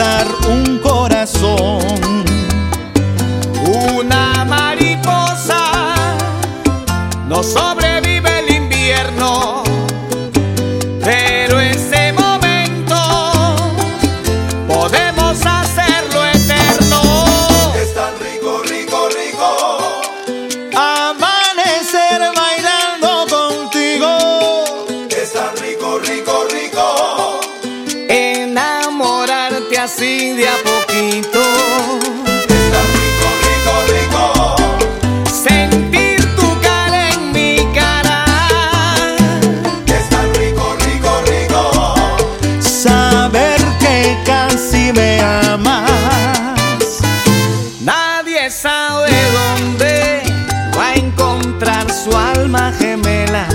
encontrar un corazón. Una mariposa no sobrevive el invierno, pero ese momento podemos hacerlo eterno. Es tan rico, rico, rico Amanecer bailando contigo. es tan rico, rico, rico Enamorarte así de a poquito. es tan rico, rico, rico Sentir tu cara en mi cara. es tan rico, rico, rico Saber que casi me amas. Nadie sabe dónde va a encontrar su alma gemela,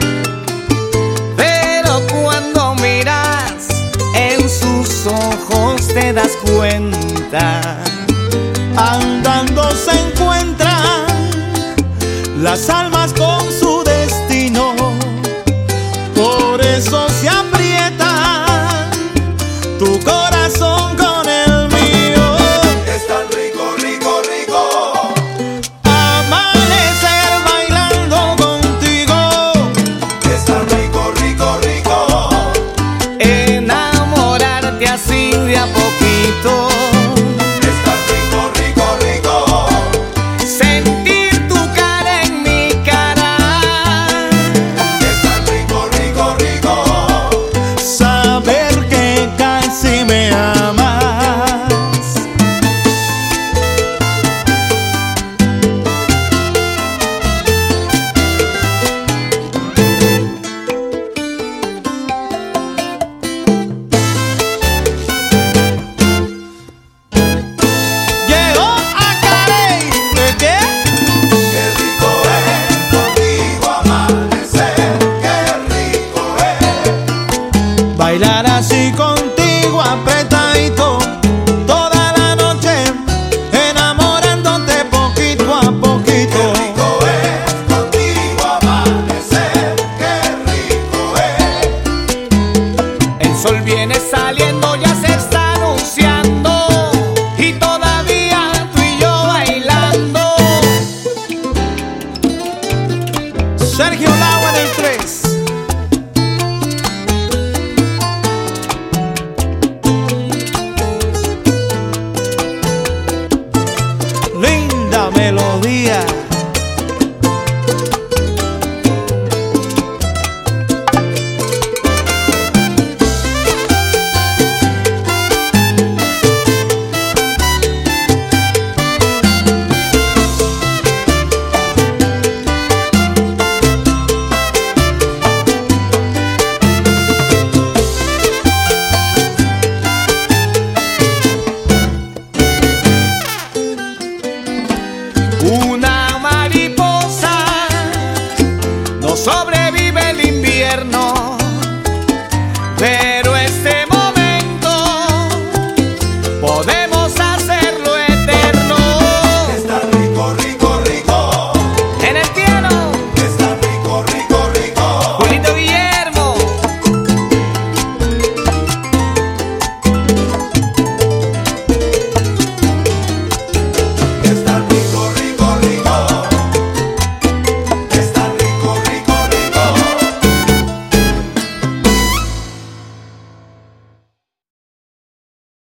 pero cuando miras en sus ojos te das cuenta. Andando se encuentran las almas con su destino, por eso se aprietan tu corazón